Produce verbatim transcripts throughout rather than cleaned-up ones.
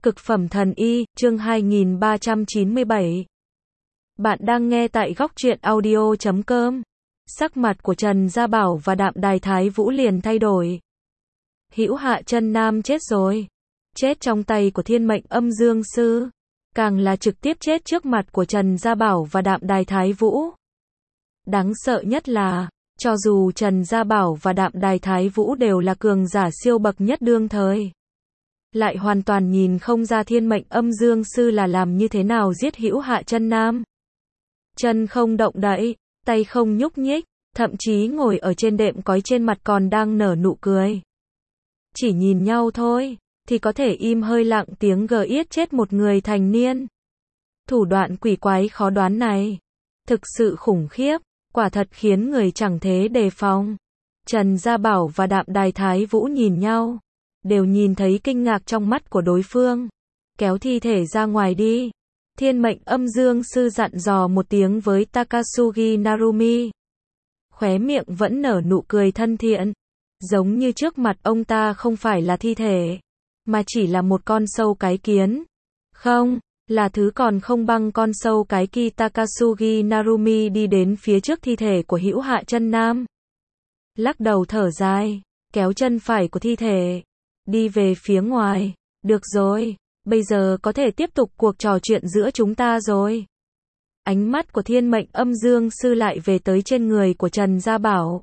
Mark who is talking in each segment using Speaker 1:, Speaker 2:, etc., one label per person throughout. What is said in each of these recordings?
Speaker 1: Cực phẩm thần y, chương hai nghìn ba trăm chín mươi bảy. Bạn đang nghe tại góc truyện audio chấm com. Sắc mặt của Trần Gia Bảo và Đạm Đài Thái Vũ liền thay đổi. Hữu Hạ Chân Nam chết rồi. Chết trong tay của Thiên Mệnh Âm Dương Sư. Càng là trực tiếp chết trước mặt của Trần Gia Bảo và Đạm Đài Thái Vũ. Đáng sợ nhất là, cho dù Trần Gia Bảo và Đạm Đài Thái Vũ đều là cường giả siêu bậc nhất đương thời, lại hoàn toàn nhìn không ra Thiên Mệnh Âm Dương Sư là làm như thế nào giết Hữu Hạ Chân Nam. Chân không động đậy, tay không nhúc nhích, thậm chí ngồi ở trên đệm cói trên mặt còn đang nở nụ cười. Chỉ nhìn nhau thôi, thì có thể im hơi lặng tiếng gờ yết chết một người thành niên. Thủ đoạn quỷ quái khó đoán này, thực sự khủng khiếp, quả thật khiến người chẳng thế đề phòng. Trần Gia Bảo và Đạm Đài Thái Vũ nhìn nhau, đều nhìn thấy kinh ngạc trong mắt của đối phương. Kéo thi thể ra ngoài đi. Thiên Mệnh Âm Dương Sư dặn dò một tiếng với Takasugi Narumi. Khóe miệng vẫn nở nụ cười thân thiện. Giống như trước mặt ông ta không phải là thi thể, mà chỉ là một con sâu cái kiến. Không, là thứ còn không bằng con sâu cái kia. Takasugi Narumi đi đến phía trước thi thể của Hữu Hạ Chân Nam. Lắc đầu thở dài, kéo chân phải của thi thể, đi về phía ngoài. Được rồi, bây giờ có thể tiếp tục cuộc trò chuyện giữa chúng ta rồi. Ánh mắt của Thiên Mệnh Âm Dương Sư lại về tới trên người của Trần Gia Bảo.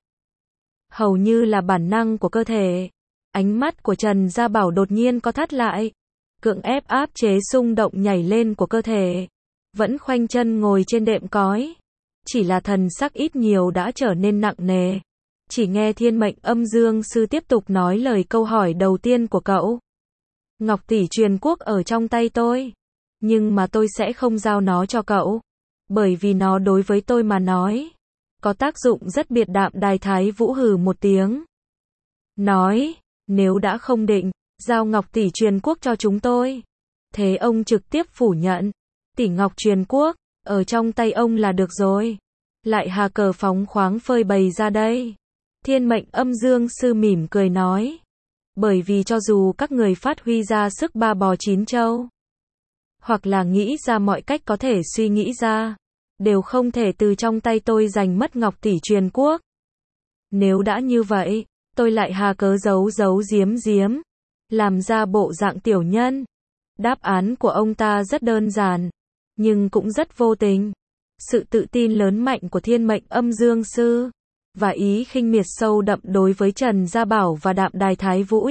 Speaker 1: Hầu như là bản năng của cơ thể, ánh mắt của Trần Gia Bảo đột nhiên co thắt lại, cưỡng ép áp chế xung động nhảy lên của cơ thể, vẫn khoanh chân ngồi trên đệm cói. Chỉ là thần sắc ít nhiều đã trở nên nặng nề. Chỉ nghe Thiên Mệnh Âm Dương Sư tiếp tục nói lời câu hỏi đầu tiên của cậu. Ngọc tỷ truyền quốc ở trong tay tôi, nhưng mà tôi sẽ không giao nó cho cậu, bởi vì nó đối với tôi mà nói có tác dụng rất biệt. Đạm Đài Thái Vũ hừ một tiếng, nói, nếu đã không định giao Ngọc tỷ truyền quốc cho chúng tôi, thế ông trực tiếp phủ nhận tỷ Ngọc truyền quốc ở trong tay ông là được rồi. Lại hà cờ phóng khoáng phơi bày ra đây. Thiên Mệnh Âm Dương Sư mỉm cười nói, bởi vì cho dù các người phát huy ra sức ba bò chín trâu, hoặc là nghĩ ra mọi cách có thể suy nghĩ ra, đều không thể từ trong tay tôi giành mất Ngọc tỷ truyền quốc. Nếu đã như vậy, tôi lại hà cớ giấu giấu giếm giếm, làm ra bộ dạng tiểu nhân. Đáp án của ông ta rất đơn giản, nhưng cũng rất vô tình. Sự tự tin lớn mạnh của Thiên Mệnh Âm Dương Sư, và ý khinh miệt sâu đậm đối với Trần Gia Bảo và Đạm Đài Thái Vũ.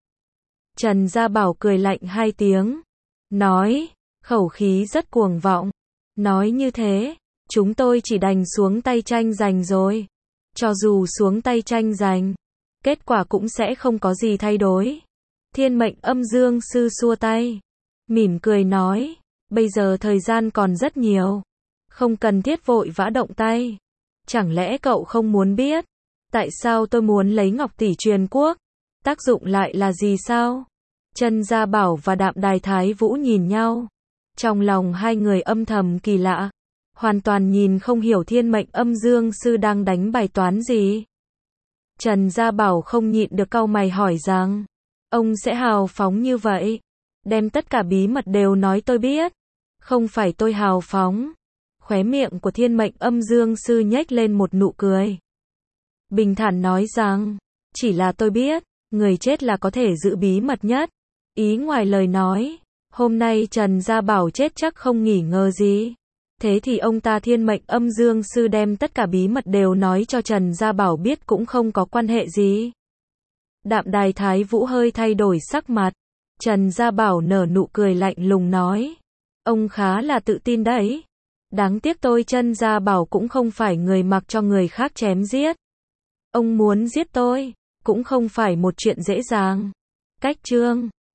Speaker 1: Trần Gia Bảo cười lạnh hai tiếng, nói, khẩu khí rất cuồng vọng. Nói như thế, chúng tôi chỉ đành xuống tay tranh giành rồi. Cho dù xuống tay tranh giành, kết quả cũng sẽ không có gì thay đổi. Thiên Mệnh Âm Dương Sư xua tay, mỉm cười nói, bây giờ thời gian còn rất nhiều, không cần thiết vội vã động tay. Chẳng lẽ cậu không muốn biết tại sao tôi muốn lấy Ngọc tỷ truyền quốc? Tác dụng lại là gì sao? Trần Gia Bảo và Đạm Đài Thái Vũ nhìn nhau, trong lòng hai người âm thầm kỳ lạ, hoàn toàn nhìn không hiểu Thiên Mệnh Âm Dương Sư đang đánh bài toán gì. Trần Gia Bảo không nhịn được cau mày hỏi rằng, ông sẽ hào phóng như vậy, đem tất cả bí mật đều nói tôi biết? Không phải tôi hào phóng. Khóe miệng của Thiên Mệnh Âm Dương Sư nhếch lên một nụ cười, bình thản nói rằng, chỉ là tôi biết, người chết là có thể giữ bí mật nhất. Ý ngoài lời nói, hôm nay Trần Gia Bảo chết chắc không nghỉ ngờ gì. Thế thì ông ta Thiên Mệnh Âm Dương Sư đem tất cả bí mật đều nói cho Trần Gia Bảo biết cũng không có quan hệ gì. Đạm Đài Thái Vũ hơi thay đổi sắc mặt. Trần Gia Bảo nở nụ cười lạnh lùng nói, ông khá là tự tin đấy. Đáng tiếc tôi Trần Gia Bảo cũng không phải người mặc cho người khác chém giết. Ông muốn giết tôi, cũng không phải một chuyện dễ dàng. Cách chương